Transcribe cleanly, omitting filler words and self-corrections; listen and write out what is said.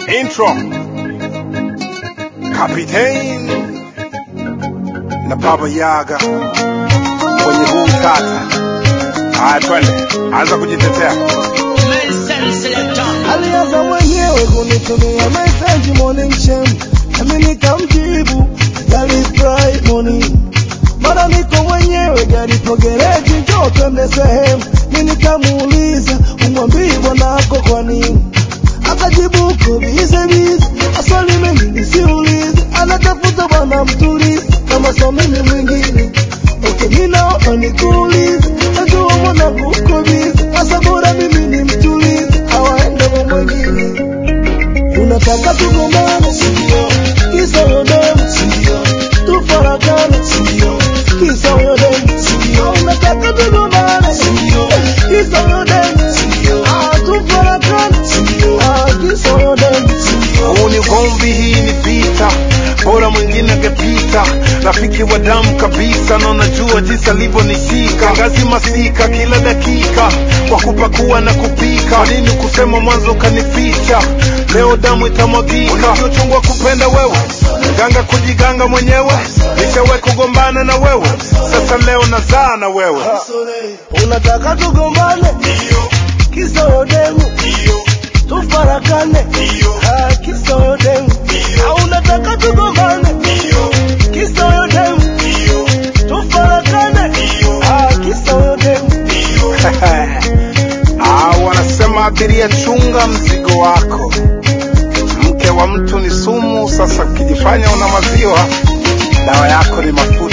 Intro Kapitein na Baba Yaga kwenye huu tata. Haya twende, anza kujitetea. Alianza mwenyewe kunitumia message morning shame, nami nikamjibu gari fly morning. Mara niko mwenyewe gari pogereti njoo twende sehemu. Mimi nikamuuliza umwambie bwanako kwa nini? Akajibu uko bize bize, asali mimi nisiulize, anatafuta bwana mtulize kama so mimi mwingine. Okay mimi naomba nikuulize, najua mwanangu uko bize, asa bora mimi ni mtulize, hawaenda kwa mwingine. Unataka tugombane sindio, kisa yodemu sindio, tufarakane sindio, kisa yodemu sindio. Unataka tugombane sindio, kisa yodemu sindio, tufarakane sindio, kisa yodemu sindio. Huu ni ugomvi, hii ni vita, bora mwingine angepita. Rafiki wa damu kabisa, na unajua jinsi alivyonishika ngazi masika kila dakika, kwa kupakua na kupika. Kwa nini kusema mwanzo kanificha? Leo damu itamwagika. Unavyochungwa kupenda wewe, ganga kujiganga mwenyewe. Nishawahi kugombana na wewe, sasa leo nazaa na wewe. Unataka tugombane ndio, kisa yodemu ndio, tufarakane ndio, kisa yodemu ndio. Unataka tugombane ndio, kisa yodemu ndio, tufarakane ndio, kisa yodemu ndio. Wanasema abiria chunga mzigo wako, mke wa mtu ni sumu. Sasa ukijifanya una maziwa, dawa yako ni mafuta.